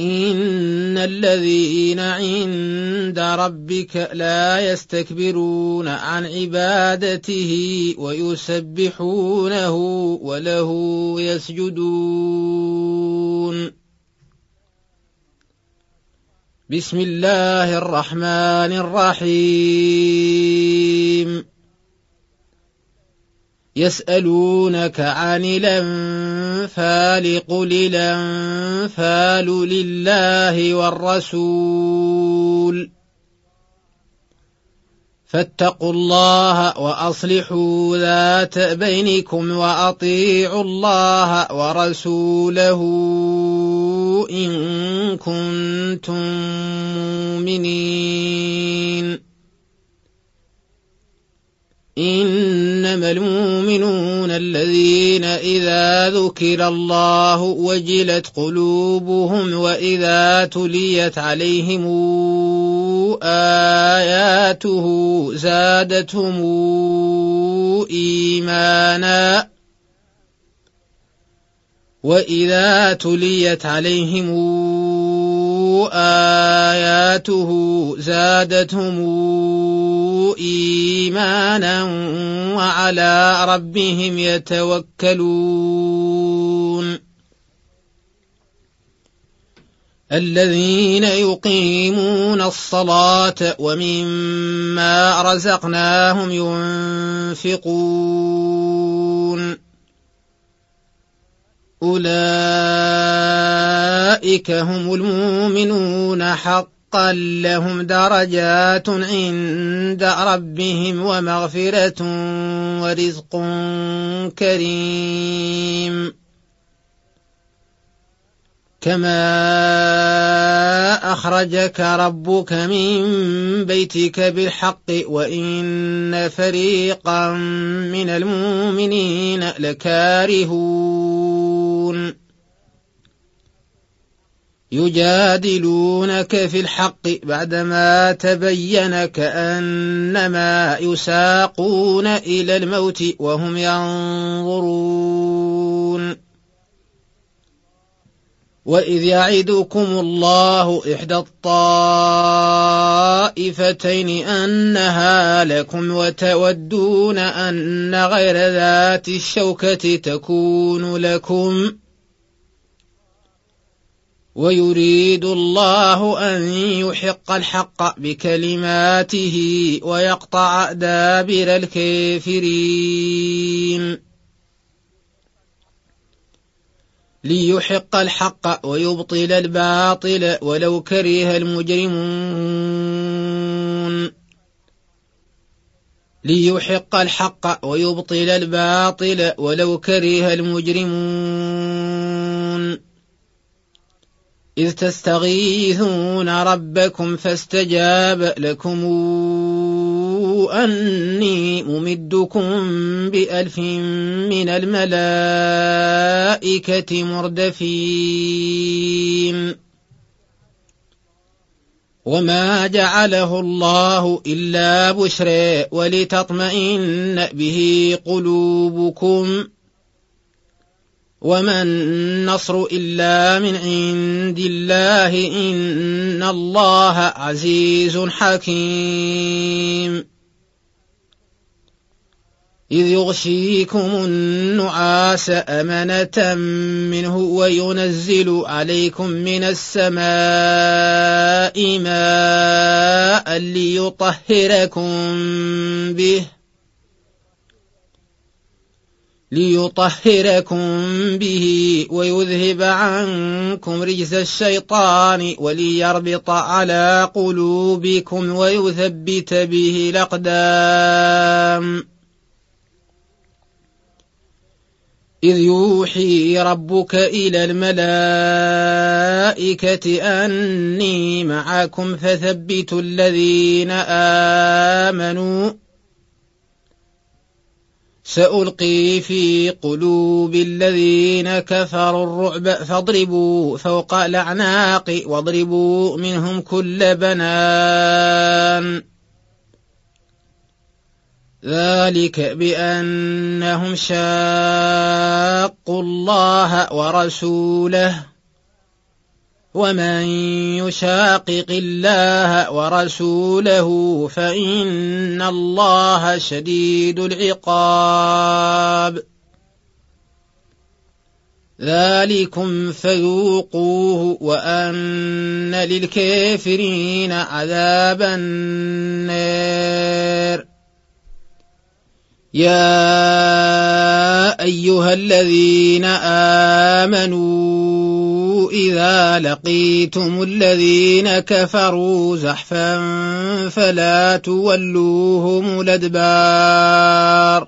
إن الذين عند ربك لا يستكبرون عن عبادته ويسبحونه وله يسجدون. بسم الله الرحمن الرحيم. يسألونك عن الأنفال قل الأنفال لله والرسول فاتقوا الله وأصلحوا ذات بينكم وأطيعوا الله ورسوله إن كنتم مؤمنين. إنما المؤمنون الذين إذا ذكر الله وجلت قلوبهم وإذا تليت عليهم آياته زادتهم إيمانا وإذا تليت عليهم آياته زادتهم إيمانا وعلى ربهم يتوكلون. الذين يقيمون الصلاة ومما رزقناهم ينفقون أولئك هم المؤمنون حقا لهم درجات عند ربهم ومغفرة ورزق كريم. كما أخرجك ربك من بيتك بالحق وإن فريقا من المؤمنين لكارهون يجادلونك في الحق بعدما تبين كأنما يساقون إلى الموت وهم ينظرون. وإذ يعدكم الله إحدى الطائفتين أنها لكم وتودون أن غير ذات الشوكة تكون لكم ويريد الله أن يحق الحق بكلماته ويقطع دابر الكافرين ليحق الحق ويبطل الباطل ولو كره المجرمون. ليحق الحق ويبطل الباطل ولو كره المجرمون. إذ تستغيثون ربكم فاستجاب لكم أني ممدكم ب1000 من الملائكة مردفين. وما جعله الله إلا بشرى ولتطمئن به قلوبكم وما النصر إلا من عند الله إن الله عزيز حكيم. إذ يغشيكم النعاس أمنة منه وينزل عليكم من السماء ماء ليطهركم به ويذهب عنكم رجز الشيطان وليربط على قلوبكم ويثبت به الأقدام. إذ يوحي ربك إلى الملائكة أني معكم فثبتوا الذين آمنوا سألقي في قلوب الذين كفروا الرعب فاضربوا فوق الأعناق واضربوا منهم كل بنان. ذلك بأنهم شاقوا الله ورسوله ومن يشاقق الله ورسوله فإن الله شديد العقاب. ذلكم فذوقوه وأن للكافرين عذاب النار. يا أيها الذين آمنوا إذا لقيتم الذين كفروا زحفا فلا تولوهم الأدبار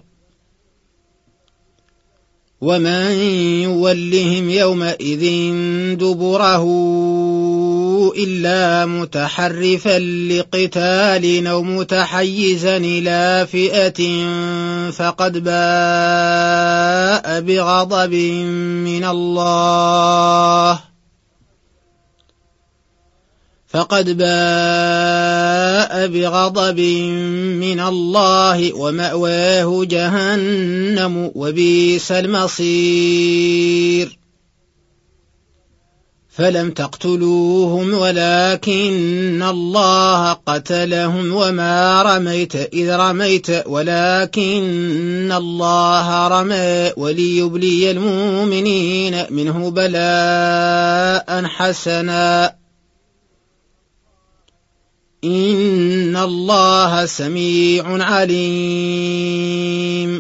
ومن يولهم يومئذ دبره إلا متحرفا لقتال أو متحيزا إلى فئة فقد باء بغضب من الله ومأواه جهنم وبئس المصير. فلم تقتلوهم ولكن الله قتلهم وما رميت إذ رميت ولكن الله رمى وليبلي المؤمنين منه بلاء حسنا إن الله سميع عليم.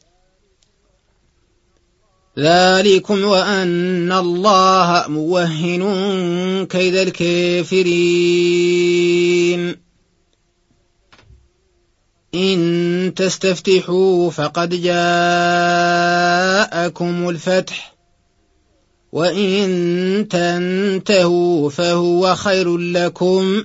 ذلكم وأن الله موهن كيد الكافرين. إن تستفتحوا فقد جاءكم الفتح وإن تنتهوا فهو خير لكم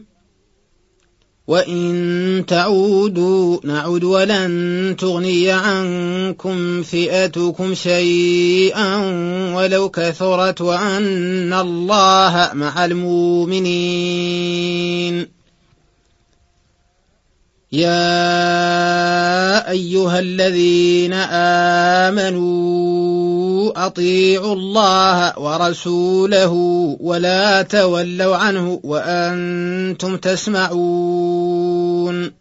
وإن تعودوا نعد ولن تغني عنكم فئتكم شيئا ولو كثرت وأن الله مع المؤمنين. يا أيها الذين آمنوا أطيعوا الله ورسوله ولا تولوا عنه وأنتم تسمعون.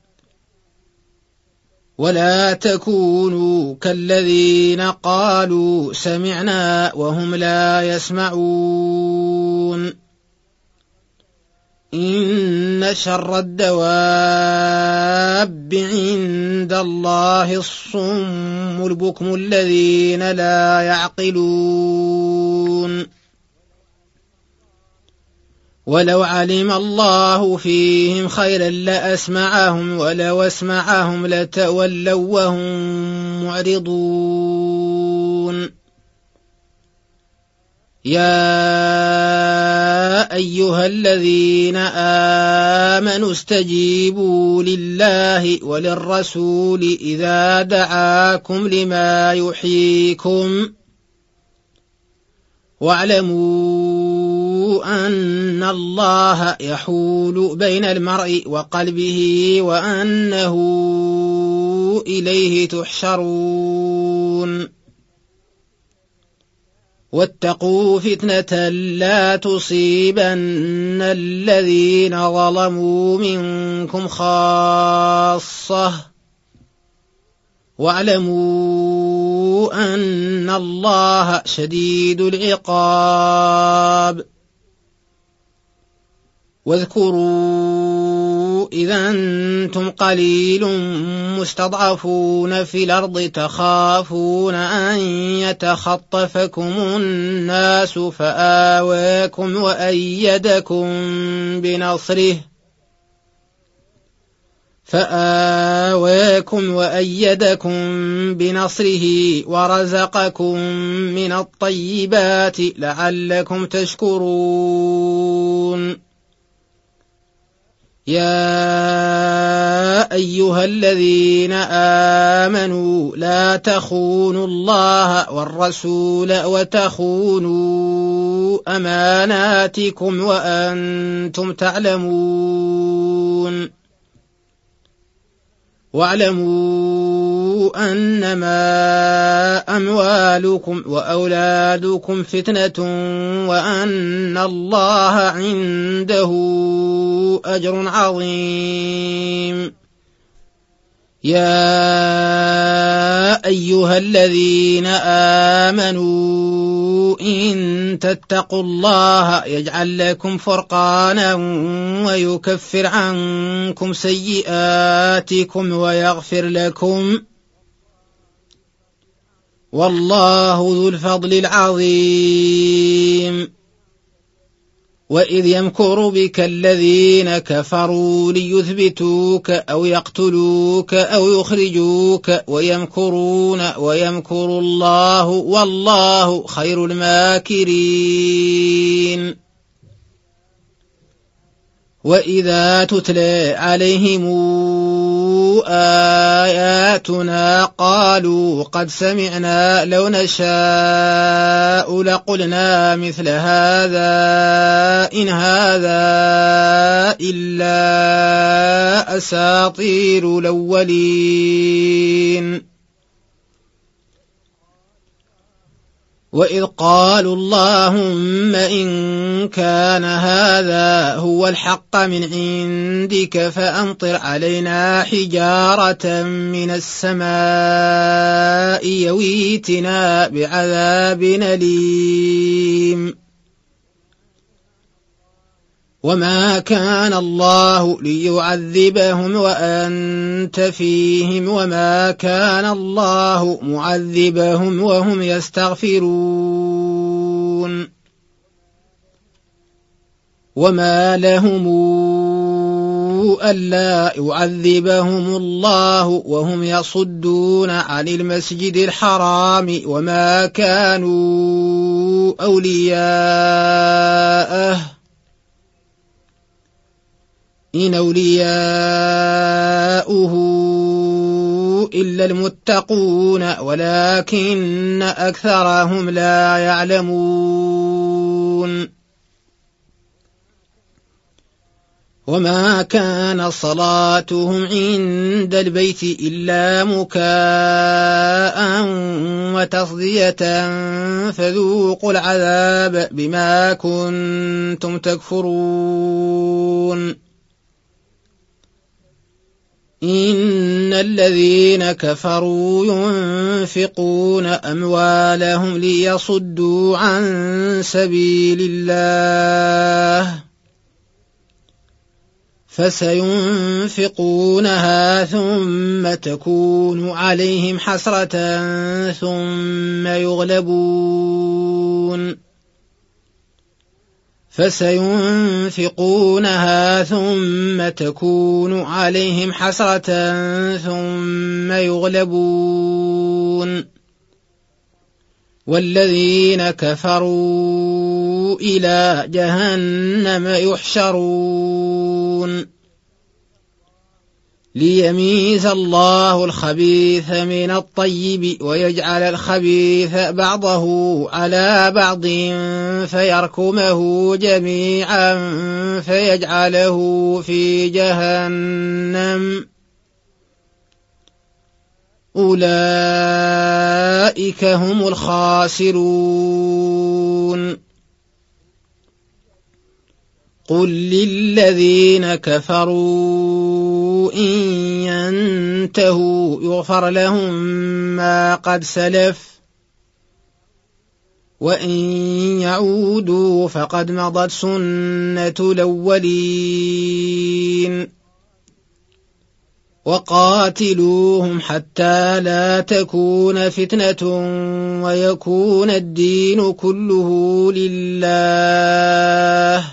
ولا تكونوا كالذين قالوا سمعنا وهم لا يسمعون. إن شر الدواب عند الله الصم البكم الذين لا يعقلون. ولو علم الله فيهم خيرا لأسمعهم ولو أسمعهم لتولوا وهم معرضون. يا أيها الذين آمنوا استجيبوا لله وللرسول إذا دعاكم لما يحييكم واعلموا أن الله يحول بين المرء وقلبه وأنه إليه تحشرون. واتقوا فتنة لا تصيبن الذين ظلموا منكم خاصة واعلموا أن الله شديد العقاب. واذكروا إذا أنتم قليل مستضعفون في الأرض تخافون أن يتخطفكم الناس فآواكم وأيدكم بنصره ورزقكم من الطيبات لعلكم تشكرون. يا أيها الذين آمنوا لا تخونوا الله والرسول وتخونوا أماناتكم وأنتم تعلمون. واعلموا أنما أموالكم وأولادكم فتنة وأن الله عنده أجر عظيم. يا أيها الذين آمنوا إن تتقوا الله يجعل لكم فرقانا ويكفر عنكم سيئاتكم ويغفر لكم، والله ذو الفضل العظيم. وإذ يمكر بك الذين كفروا ليثبتوك أو يقتلوك أو يخرجوك ويمكرون ويمكر الله والله خير الماكرين. وإذا تتلى عليهم آياتنا قالوا قد سمعنا لو نشاء لقلنا مثل هذا إن هذا إلا أساطير الأولين. وإذ قالوا اللهم إن كان هذا هو الحق من عندك فأمطر علينا حجارة من السماء يويتنا بعذاب أليم. وما كان الله ليعذبهم وأنت فيهم وما كان الله معذبهم وهم يستغفرون. وما لهم ألا يعذبهم الله وهم يصدون عن المسجد الحرام وما كانوا أولياءه إن أولياؤه إلا المتقون ولكن أكثرهم لا يعلمون. وما كان صلاتهم عند البيت إلا مكاء وتصدية فذوقوا العذاب بما كنتم تكفرون. إن الذين كفروا ينفقون أموالهم ليصدوا عن سبيل الله فسينفقونها ثم تكون عليهم حسرة ثم يغلبون فسينفقونها ثم تكون عليهم حسرة ثم يغلبون والذين كفروا إلى جهنم يحشرون ليميز الله الخبيث من الطيب ويجعل الخبيث بعضه على بعض فيركمه جميعا فيجعله في جهنم أولئك هم الخاسرون. قل للذين كفروا إن ينتهوا يغفر لهم ما قد سلف وإن يعودوا فقد مضت سنة الأولين. وقاتلوهم حتى لا تكون فتنة ويكون الدين كله لله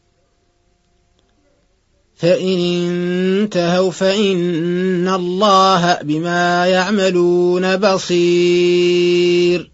فإن انتهوا فإن الله بما يعملون بصير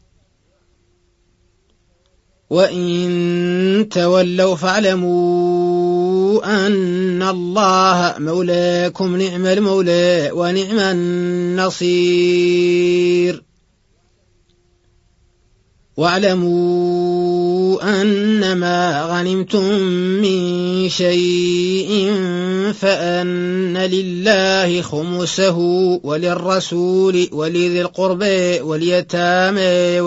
وإن تولوا فاعلموا أن الله مولاكم نعم المولى ونعم النصير. واعلموا أنما غنمتم من شيء فأن لله خمسه وللرسول ولذي القربى واليتامى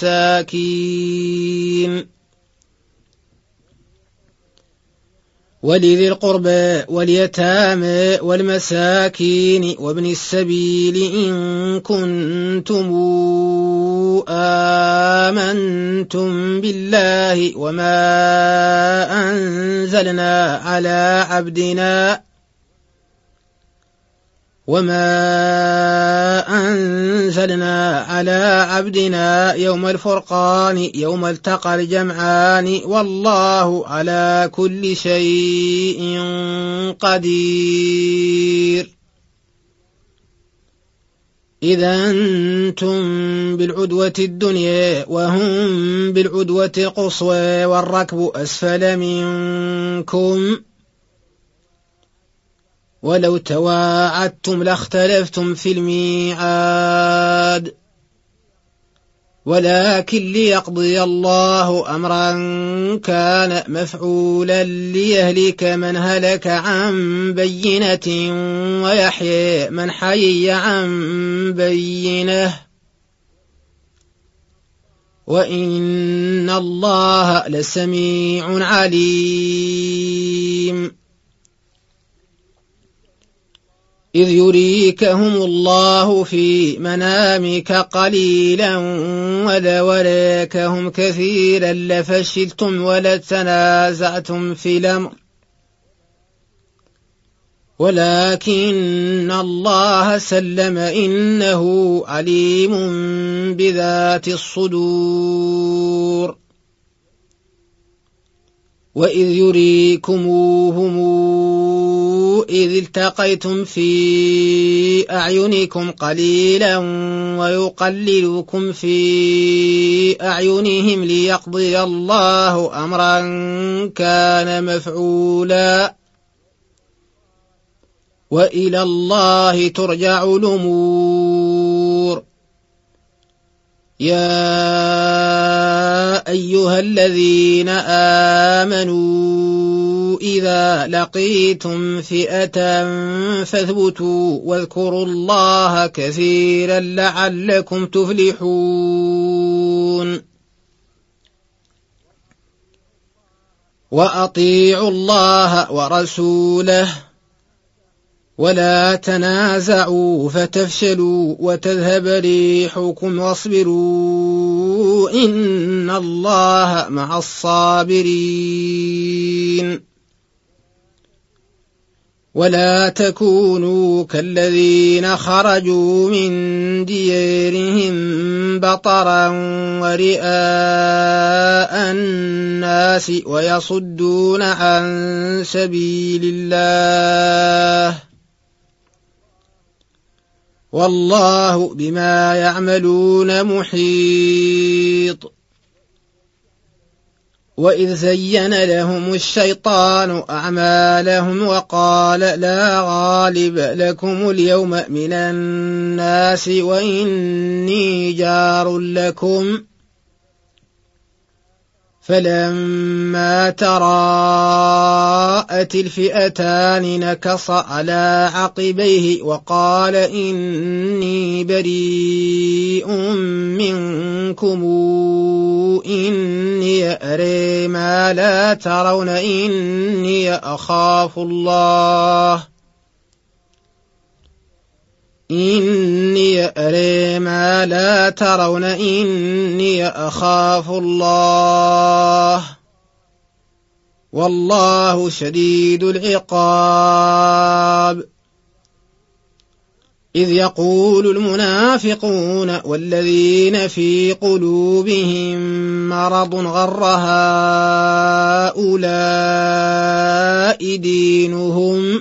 والمساكين وابن السبيل إن كنتم آمنتم بالله وما أنزلنا على عبدنا يوم الفرقان يوم التقى الجمعان والله على كل شيء قدير. إذا أنتم بالعدوة الدنيا وهم بالعدوة القصوى والركب أسفل منكم ولو تواعدتم لاختلفتم في الميعاد ولكن ليقضي الله أمرا كان مفعولا ليهلك من هلك عن بينة ويحيى من حي عن بينة وإن الله لسميع عليم. إذ يريكهم الله في منامك قليلا ولوراكهم كثيرا لفشلتم ولتنازعتم في الأمر ولكن الله سلم إنه عليم بذات الصدور. وإذ يريكموهم إذ التقيتم في أعينكم قليلا ويقللكم في أعينهم ليقضي الله أمرا كان مفعولا وإلى الله ترجع الأمور. يا أيها الذين آمنوا إذا لقيتم فئة فاثبتوا واذكروا الله كثيرا لعلكم تفلحون. وأطيعوا الله ورسوله ولا تنازعوا فتفشلوا وتذهب ريحكم واصبروا إن الله مع الصابرين. ولا تكونوا كالذين خرجوا من ديارهم بطرا ورئاء الناس ويصدون عن سبيل الله والله بما يعملون محيط. وإذ زين لهم الشيطان أعمالهم وقال لا غالب لكم اليوم من الناس وإني جار لكم فلما تراءت الفئتان نكص على عقبيه وقال إني بريء منكم إني أرى ما لا ترون إني أخاف الله والله شديد العقاب. إذ يقول المنافقون والذين في قلوبهم مرض غر هؤلاء دينهم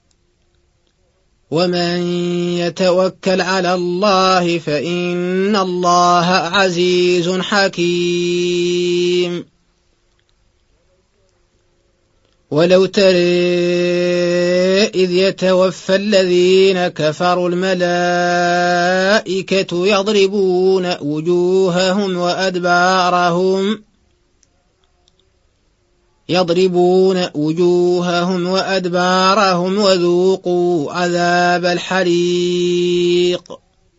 ومن يتوكل على الله فإن الله عزيز حكيم. ولو ترى إذ يتوفى الذين كفروا الملائكة يضربون وجوههم وأدبارهم وذوقوا عذاب الحريق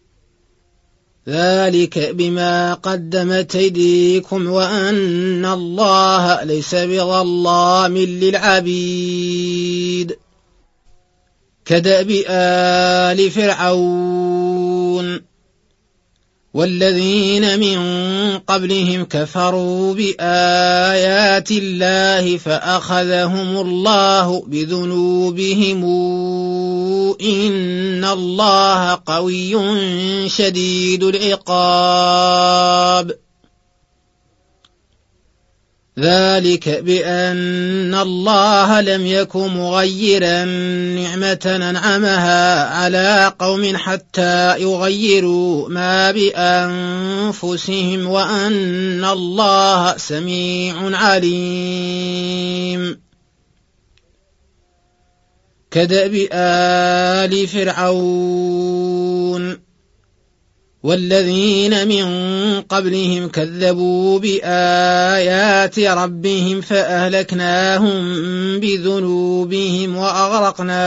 ذلك بما قدمت أيديكم وأن الله ليس بظلام للعبيد كدأب آل فرعون والذين من قبلهم كفروا بآيات الله فأخذهم الله بذنوبهم إن الله قوي شديد العقاب ذلك بأن الله لم يكن مغيرا نعمة أنعمها على قوم حتى يغيروا ما بأنفسهم وأن الله سميع عليم كدأب آل فرعون والذين من قبلهم كذبوا بآيات ربهم فأهلكناهم بذنوبهم وأغرقنا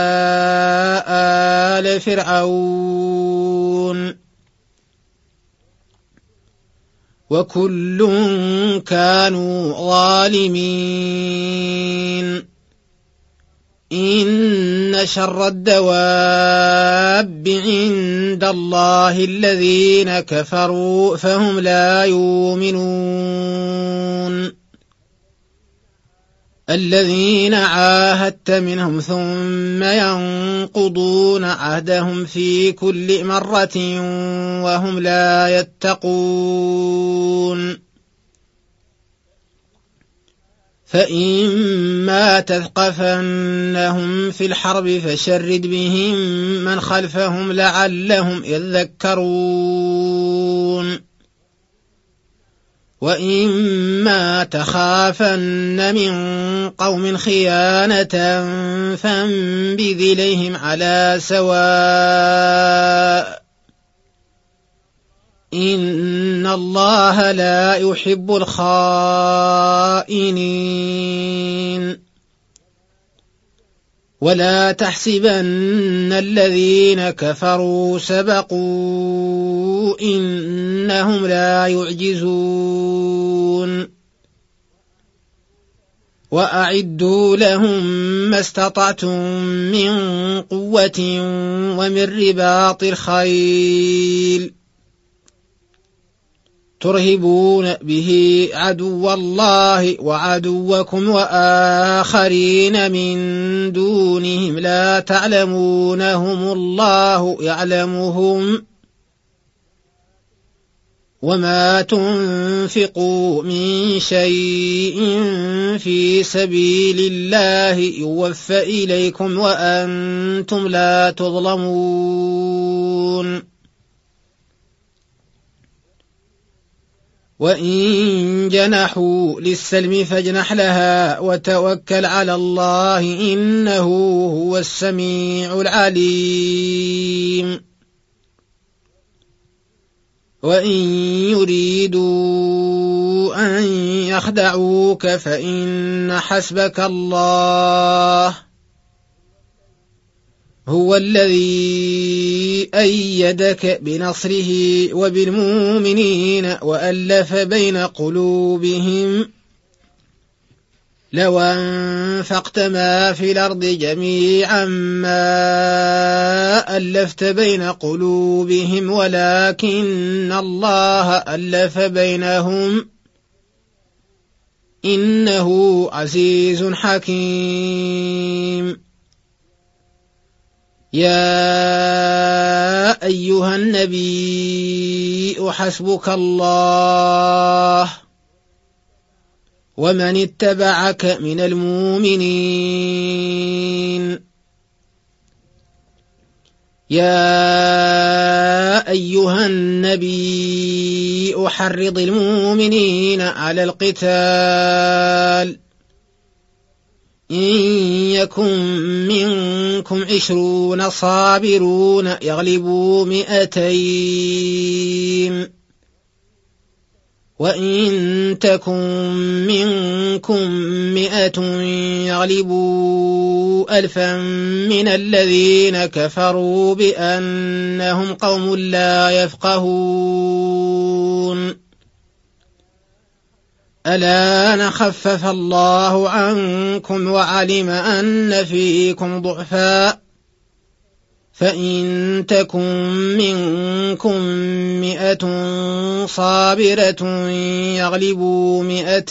آل فرعون وكل كانوا ظالمين إن شر الدواب عند الله الذين كفروا فهم لا يؤمنون الذين عاهدت منهم ثم ينقضون عهدهم في كل مرة وهم لا يتقون فإما تثقفنهم في الحرب فشرد بهم من خلفهم لعلهم يذكرون وإما تخافن من قوم خيانة فانبذ إليهم على سواء إن الله لا يحب الخائنين ولا تحسبن الذين كفروا سبقوا إنهم لا يعجزون وأعدوا لهم ما استطعتم من قوة ومن رباط الخيل ترهبون به عدو الله وعدوكم وآخرين من دونهم لا تعلمونهم الله يعلمهم وما تنفقوا من شيء في سبيل الله يوفى إليكم وأنتم لا تظلمون وإن جنحوا للسلم فاجنح لها وتوكل على الله إنه هو السميع العليم وإن يريدوا أن يخدعوك فإن حسبك الله هو الذي أيدك بنصره وبالمؤمنين وألف بين قلوبهم لو أنفقت ما في الأرض جميعا ما ألفت بين قلوبهم ولكن الله ألف بينهم إنه عزيز حكيم يا أيها النبي حسبك الله ومن اتبعك من المؤمنين يا أيها النبي حرض المؤمنين على القتال إن يكن منكم 20 صابرون يغلبوا 200 وإن تكن منكم 100 يغلبوا 1000 من الذين كفروا بأنهم قوم لا يفقهون الآن خفف الله عنكم وعلم أن فيكم ضعفا فإن تكن منكم 100 صابرة يغلبوا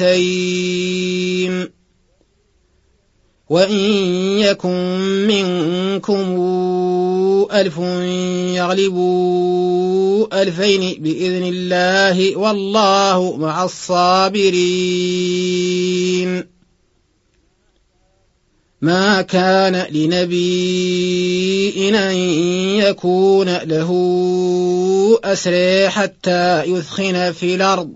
200 وإن يكن منكم 1000 يغلبوا 2000 بإذن الله والله مع الصابرين ما كان لنبي أن يكون له أسرى حتى يثخن في الأرض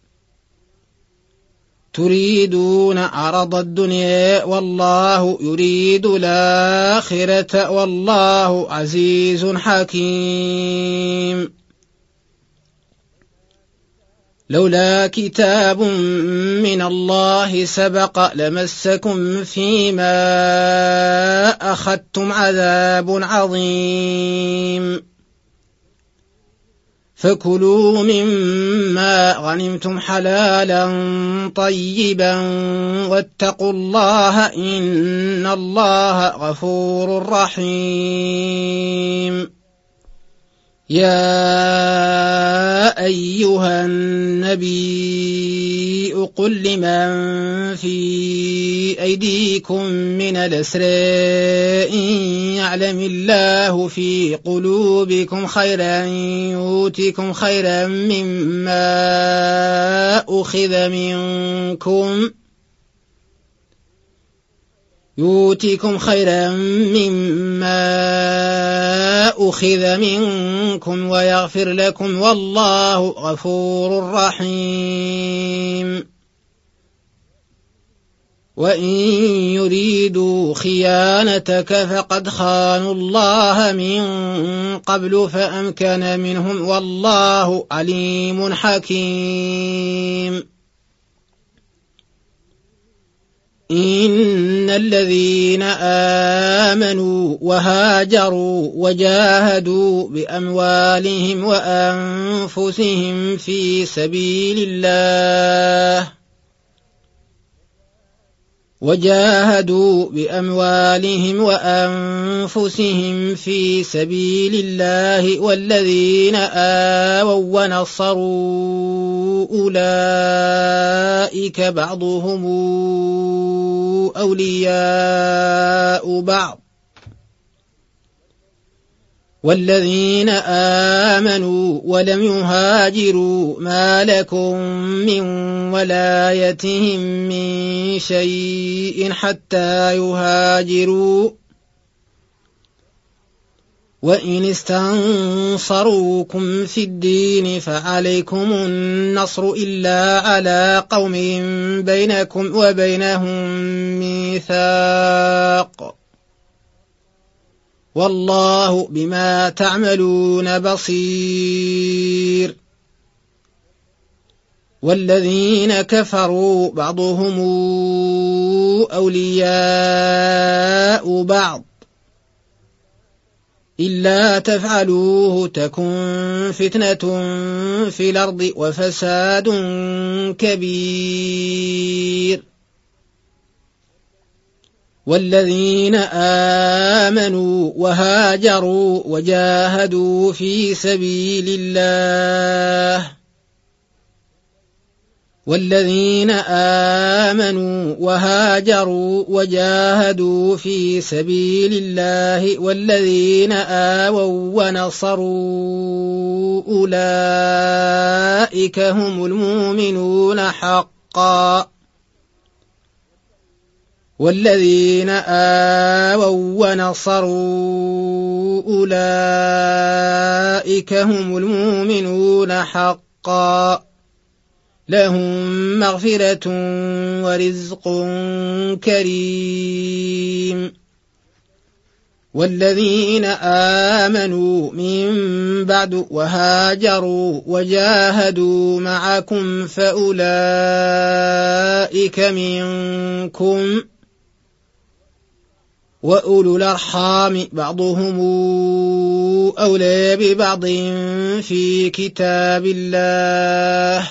تريدون عرض الدنيا والله يريد الآخرة والله عزيز حكيم لولا كتاب من الله سبق لمسكم فيما أخذتم عذاب عظيم فكلوا مما غنمتم حلالا طيبا واتقوا الله إن الله غفور رحيم يا أيها النبي قل لمن في أيديكم من الأسرى إن يعلم الله في قلوبكم خيرا يؤتكم خيرا مما أخذ منكم ويغفر لكم والله غفور رحيم وإن يريدوا خيانتك فقد خانوا الله من قبل فأمكن منهم والله عليم حكيم إن الذين آمنوا وهاجروا وجاهدوا بأموالهم وأنفسهم في سبيل الله والذين آووا ونصروا أولئك بعضهم أولياء بعض والذين آمنوا ولم يهاجروا ما لكم من ولايتهم من شيء حتى يهاجروا وإن استنصروكم في الدين فعليكم النصر إلا على قوم بينكم وبينهم ميثاق والله بما تعملون بصير والذين كفروا بعضهم أولياء بعض إلا تفعلوه تكن فتنة في الأرض وفساد كبير والذين آمنوا وهاجروا وجاهدوا في سبيل الله والذين آمنوا وهاجروا وجاهدوا في سبيل الله والذين آووا ونصروا أولئك هم المؤمنون حقا والذين آووا ونصروا أولئك هم المؤمنون حقا لهم مغفرة ورزق كريم. والذين آمنوا من بعد وهاجروا وجاهدوا معكم فأولئك منكم، وأولو الأرحام بعضهم أولى ببعض في كتاب الله،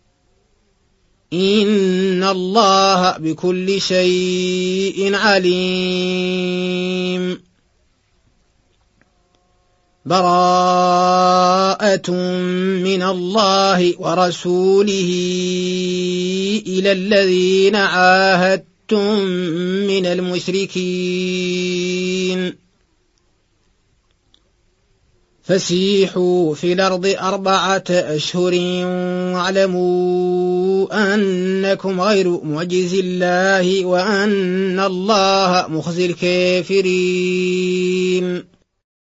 إن الله بكل شيء عليم. براءة من الله ورسوله إلى الذين عاهدتم من المشركين، فسيحوا في الأرض 4 أشهر واعلموا أنكم غير معجز الله وأن الله مخزي الكافرين.